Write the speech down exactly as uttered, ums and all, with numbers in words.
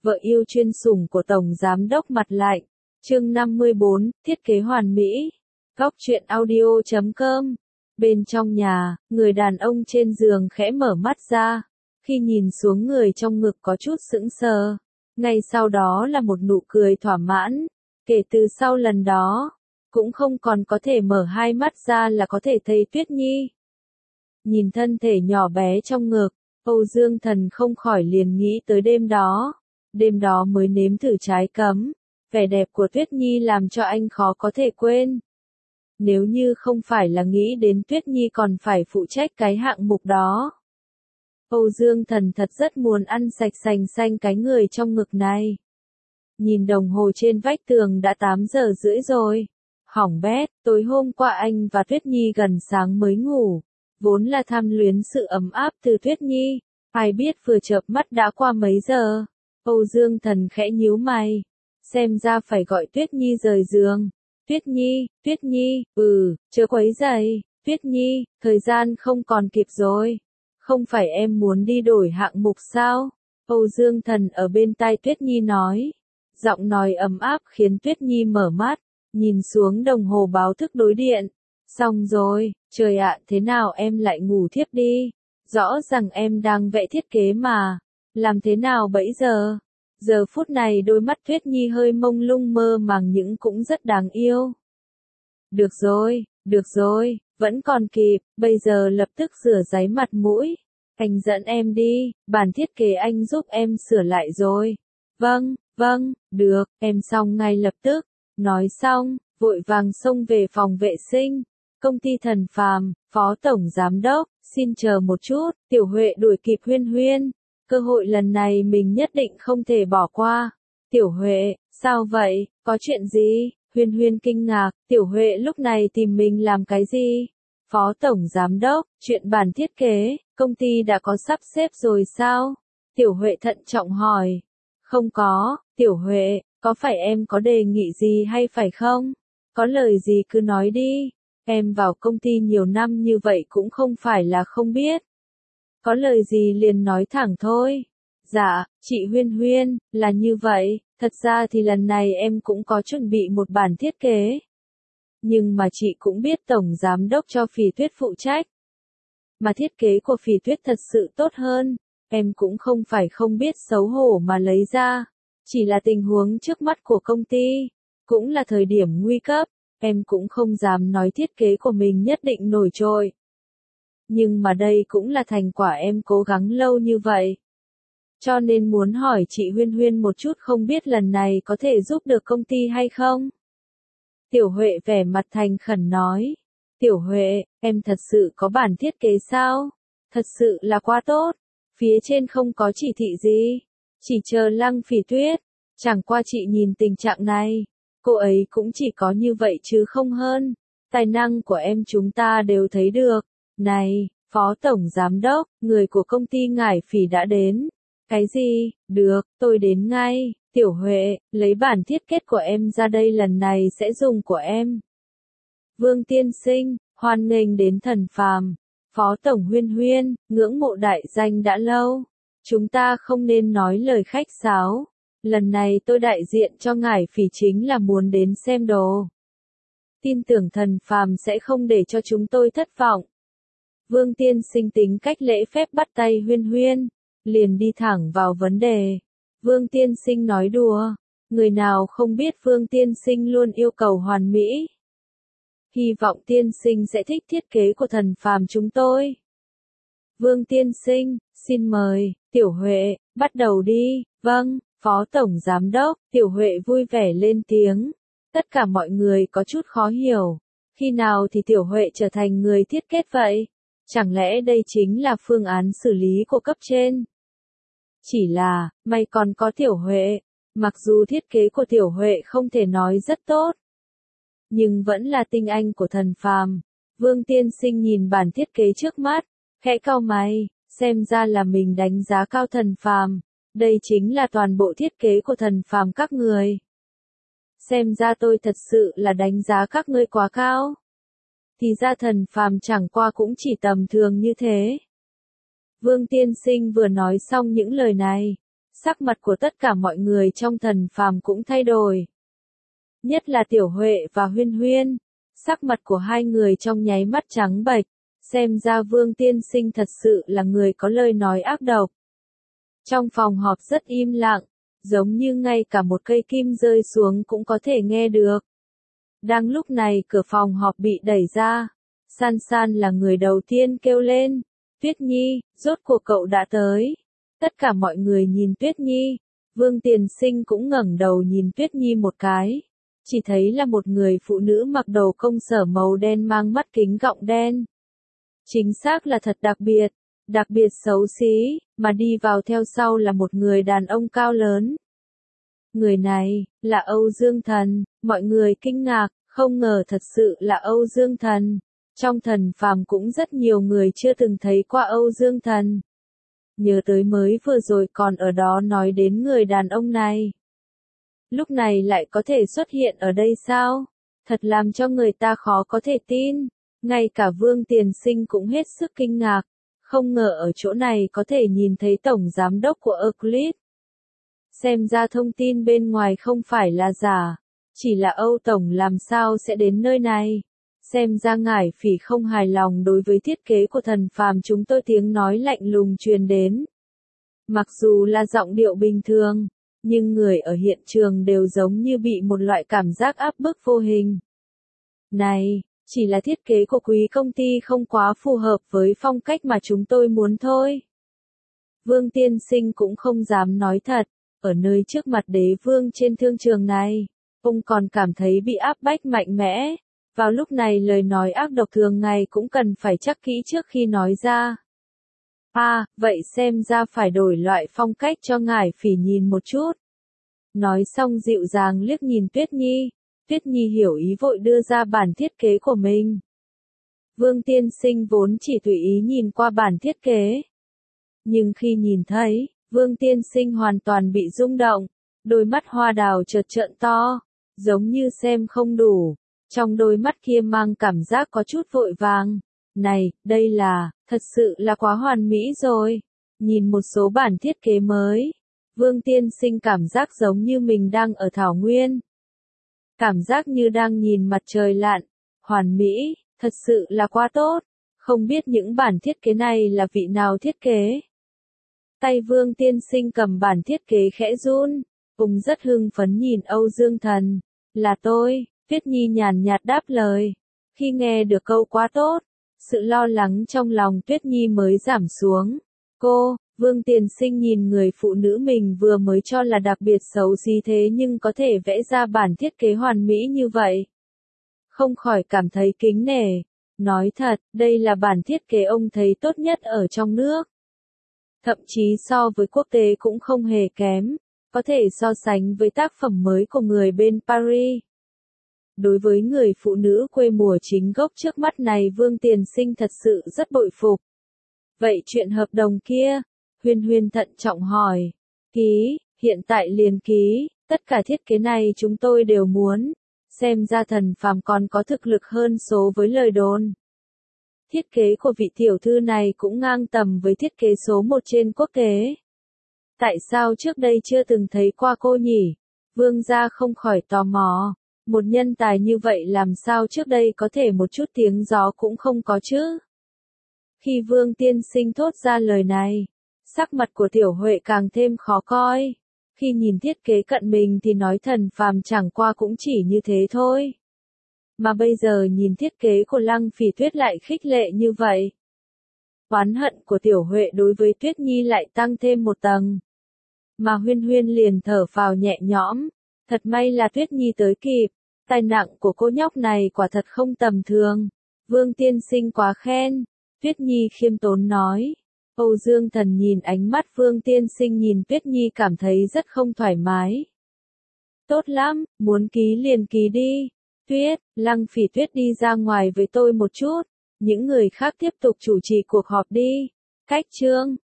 vợ yêu chuyên sủng của Tổng Giám đốc mặt lạnh. Chương năm mươi bốn, thiết kế hoàn mỹ. Góc truyện audio chấm com. Bên trong nhà, người đàn ông trên giường khẽ mở mắt ra. Khi nhìn xuống người trong ngực có chút sững sờ. Ngay sau đó là một nụ cười thỏa mãn. Kể từ sau lần đó, cũng không còn có thể mở hai mắt ra là có thể thấy Tuyết Nhi. Nhìn thân thể nhỏ bé trong ngực, Âu Dương Thần không khỏi liền nghĩ tới đêm đó. Đêm đó mới nếm thử trái cấm. Vẻ đẹp của Tuyết Nhi làm cho anh khó có thể quên. Nếu như không phải là nghĩ đến Tuyết Nhi còn phải phụ trách cái hạng mục đó. Âu Dương Thần thật rất muốn ăn sạch sành xanh cái người trong ngực này. Nhìn đồng hồ trên vách tường đã tám giờ rưỡi rồi. Hỏng bét, tối hôm qua anh và Tuyết Nhi gần sáng mới ngủ. Vốn là tham luyến sự ấm áp từ Tuyết Nhi. Ai biết vừa chợp mắt đã qua mấy giờ. Âu Dương Thần khẽ nhíu mày. Xem ra phải gọi Tuyết Nhi rời giường. Tuyết Nhi, Tuyết Nhi, ừ, chớ quấy rầy. Tuyết Nhi, thời gian không còn kịp rồi. Không phải em muốn đi đổi hạng mục sao? Âu Dương Thần ở bên tai Tuyết Nhi nói. Giọng nói ấm áp khiến Tuyết Nhi mở mắt, nhìn xuống đồng hồ báo thức đối điện. Xong rồi, trời ạ, thế nào em lại ngủ thiếp đi? Rõ ràng em đang vẽ thiết kế mà. Làm thế nào bấy giờ? Giờ phút này đôi mắt Tuyết Nhi hơi mông lung mơ màng nhưng cũng rất đáng yêu. Được rồi, được rồi, vẫn còn kịp, bây giờ lập tức rửa ráy mặt mũi. Anh dẫn em đi, bản thiết kế anh giúp em sửa lại rồi. Vâng, vâng, được, em xong ngay lập tức. Nói xong, vội vàng xông về phòng vệ sinh. Công ty Thần Phàm, Phó Tổng Giám đốc, xin chờ một chút, Tiểu Huệ đuổi kịp Huyên Huyên. Cơ hội lần này mình nhất định không thể bỏ qua. Tiểu Huệ, sao vậy, có chuyện gì? Huyên Huyên kinh ngạc, Tiểu Huệ lúc này tìm mình làm cái gì? Phó Tổng Giám đốc, chuyện bản thiết kế, công ty đã có sắp xếp rồi sao? Tiểu Huệ thận trọng hỏi. Không có, Tiểu Huệ, có phải em có đề nghị gì hay phải không? Có lời gì cứ nói đi. Em vào công ty nhiều năm như vậy cũng không phải là không biết. Có lời gì liền nói thẳng thôi. Dạ, chị Huyên Huyên, là như vậy, thật ra thì lần này em cũng có chuẩn bị một bản thiết kế. Nhưng mà chị cũng biết Tổng Giám đốc cho Phỉ Tuyết phụ trách. Mà thiết kế của Phỉ Tuyết thật sự tốt hơn, em cũng không phải không biết xấu hổ mà lấy ra. Chỉ là tình huống trước mắt của công ty, cũng là thời điểm nguy cấp, em cũng không dám nói thiết kế của mình nhất định nổi trội. Nhưng mà đây cũng là thành quả em cố gắng lâu như vậy. Cho nên muốn hỏi chị Huyên Huyên một chút không biết lần này có thể giúp được công ty hay không? Tiểu Huệ vẻ mặt thành khẩn nói. Tiểu Huệ, em thật sự có bản thiết kế sao? Thật sự là quá tốt. Phía trên không có chỉ thị gì. Chỉ chờ Lăng Phỉ Tuyết. Chẳng qua chị nhìn tình trạng này. Cô ấy cũng chỉ có như vậy chứ không hơn. Tài năng của em chúng ta đều thấy được. Này, Phó Tổng Giám đốc, người của công ty Ngải Phỉ đã đến. Cái gì? Được, tôi đến ngay. Tiểu Huệ, lấy bản thiết kế của em ra đây lần này sẽ dùng của em. Vương Tiên Sinh, hoan nghênh đến Thần Phàm. Phó Tổng Huyên Huyên, ngưỡng mộ đại danh đã lâu. Chúng ta không nên nói lời khách sáo. Lần này tôi đại diện cho Ngải Phỉ chính là muốn đến xem đồ. Tin tưởng Thần Phàm sẽ không để cho chúng tôi thất vọng. Vương Tiên Sinh tính cách lễ phép bắt tay Huyên Huyên, liền đi thẳng vào vấn đề. Vương Tiên Sinh nói đùa, người nào không biết Vương Tiên Sinh luôn yêu cầu hoàn mỹ. Hy vọng Tiên Sinh sẽ thích thiết kế của Thần Phàm chúng tôi. Vương Tiên Sinh, xin mời, Tiểu Huệ, bắt đầu đi. Vâng, Phó Tổng Giám đốc, Tiểu Huệ vui vẻ lên tiếng. Tất cả mọi người có chút khó hiểu. Khi nào thì Tiểu Huệ trở thành người thiết kế vậy? Chẳng lẽ đây chính là phương án xử lý của cấp trên? Chỉ là, may còn có Tiểu Huệ. Mặc dù thiết kế của Tiểu Huệ không thể nói rất tốt, nhưng vẫn là tinh anh của Thần Phàm. Vương Tiên Sinh nhìn bản thiết kế trước mắt, khẽ cau mày, xem ra là mình đánh giá cao Thần Phàm. Đây chính là toàn bộ thiết kế của Thần Phàm các người. Xem ra tôi thật sự là đánh giá các ngươi quá cao. Thì ra Thần Phàm chẳng qua cũng chỉ tầm thường như thế. Vương Tiên Sinh vừa nói xong những lời này, Sắc mặt của tất cả mọi người trong Thần Phàm cũng thay đổi. Nhất là Tiểu Huệ và Huyên Huyên. Sắc mặt của hai người trong nháy mắt trắng bệch. Xem ra Vương Tiên Sinh thật sự là người có lời nói ác độc. Trong phòng họp rất im lặng, giống như ngay cả một cây kim rơi xuống cũng có thể nghe được. Đang lúc này cửa phòng họp bị đẩy ra. San San là người đầu tiên kêu lên. Tuyết Nhi, rốt cuộc cậu đã tới. Tất cả mọi người nhìn Tuyết Nhi. Vương Tiền Sinh cũng ngẩng đầu nhìn Tuyết Nhi một cái. Chỉ thấy là một người phụ nữ mặc đồ công sở màu đen mang mắt kính gọng đen. Chính xác là thật đặc biệt, đặc biệt xấu xí, mà đi vào theo sau là một người đàn ông cao lớn. Người này, là Âu Dương Thần, mọi người kinh ngạc, không ngờ thật sự là Âu Dương Thần. Trong Thần Phàm cũng rất nhiều người chưa từng thấy qua Âu Dương Thần. Nhớ tới mới vừa rồi còn ở đó nói đến người đàn ông này. Lúc này lại có thể xuất hiện ở đây sao? Thật làm cho người ta khó có thể tin. Ngay cả Vương Tiền Sinh cũng hết sức kinh ngạc. Không ngờ ở chỗ này có thể nhìn thấy Tổng Giám đốc của Euclid. Xem ra thông tin bên ngoài không phải là giả. Chỉ là Âu Tổng làm sao sẽ đến nơi này. Xem ra ngải phỉ không hài lòng đối với thiết kế của Thần Phàm, chúng tôi tiếng nói lạnh lùng truyền đến. Mặc dù là giọng điệu bình thường, nhưng người ở hiện trường đều giống như bị một loại cảm giác áp bức vô hình. Này, chỉ là thiết kế của quý công ty không quá phù hợp với phong cách mà chúng tôi muốn thôi. Vương Tiên Sinh cũng không dám nói thật, ở nơi trước mặt đế vương trên thương trường này, ông còn cảm thấy bị áp bách mạnh mẽ. Vào lúc này lời nói ác độc thường ngày cũng cần phải chắc kỹ trước khi nói ra. À, vậy xem ra phải đổi loại phong cách cho ngải phỉ nhìn một chút. Nói xong dịu dàng liếc nhìn Tuyết Nhi. Tuyết Nhi hiểu ý vội đưa ra bản thiết kế của mình. Vương Tiên Sinh vốn chỉ tùy ý nhìn qua bản thiết kế. Nhưng khi nhìn thấy, Vương Tiên Sinh hoàn toàn bị rung động. Đôi mắt hoa đào chợt trợn to, giống như xem không đủ. Trong đôi mắt kia mang cảm giác có chút vội vàng. Này, đây là, thật sự là quá hoàn mỹ rồi. Nhìn một số bản thiết kế mới, Vương Tiên Sinh cảm giác giống như mình đang ở Thảo Nguyên. Cảm giác như đang nhìn mặt trời lặn. Hoàn mỹ, thật sự là quá tốt. Không biết những bản thiết kế này là vị nào thiết kế. Tay Vương Tiên Sinh cầm bản thiết kế khẽ run. Ông rất hưng phấn nhìn Âu Dương Thần. Là tôi. Tuyết Nhi nhàn nhạt đáp lời. Khi nghe được câu quá tốt, sự lo lắng trong lòng Tuyết Nhi mới giảm xuống. Cô, Vương Tiền Sinh nhìn người phụ nữ mình vừa mới cho là đặc biệt xấu xí thế nhưng có thể vẽ ra bản thiết kế hoàn mỹ như vậy. Không khỏi cảm thấy kính nể. Nói thật, đây là bản thiết kế ông thấy tốt nhất ở trong nước. Thậm chí so với quốc tế cũng không hề kém, có thể so sánh với tác phẩm mới của người bên Paris. Đối với người phụ nữ quê mùa chính gốc trước mắt này Vương Tiền Sinh thật sự rất bội phục. Vậy chuyện hợp đồng kia? Huyên Huyên thận trọng hỏi. Ký, hiện tại liền ký, tất cả thiết kế này chúng tôi đều muốn. Xem ra Thần Phàm còn có thực lực hơn số với lời đồn. Thiết kế của vị tiểu thư này cũng ngang tầm với thiết kế số một trên quốc tế. Tại sao trước đây chưa từng thấy qua cô nhỉ? Vương gia không khỏi tò mò. Một nhân tài như vậy làm sao trước đây có thể một chút tiếng gió cũng không có chứ? Khi Vương Tiên Sinh thốt ra lời này, sắc mặt của Tiểu Huệ càng thêm khó coi. Khi nhìn thiết kế cận mình thì nói Thần Phàm chẳng qua cũng chỉ như thế thôi. Mà bây giờ nhìn thiết kế của Lăng Phỉ Tuyết lại khích lệ như vậy. Oán hận của Tiểu Huệ đối với Tuyết Nhi lại tăng thêm một tầng. Mà Huyên Huyên liền thở phào nhẹ nhõm. Thật may là Tuyết Nhi tới kịp. Tài nặng của cô nhóc này quả thật không tầm thường. Vương Tiên Sinh quá khen. Tuyết Nhi khiêm tốn nói. Âu Dương Thần nhìn ánh mắt Vương Tiên Sinh nhìn Tuyết Nhi cảm thấy rất không thoải mái. Tốt lắm, muốn ký liền ký đi. Tuyết, Lăng Phỉ Tuyết đi ra ngoài với tôi một chút. Những người khác tiếp tục chủ trì cuộc họp đi. Cách chương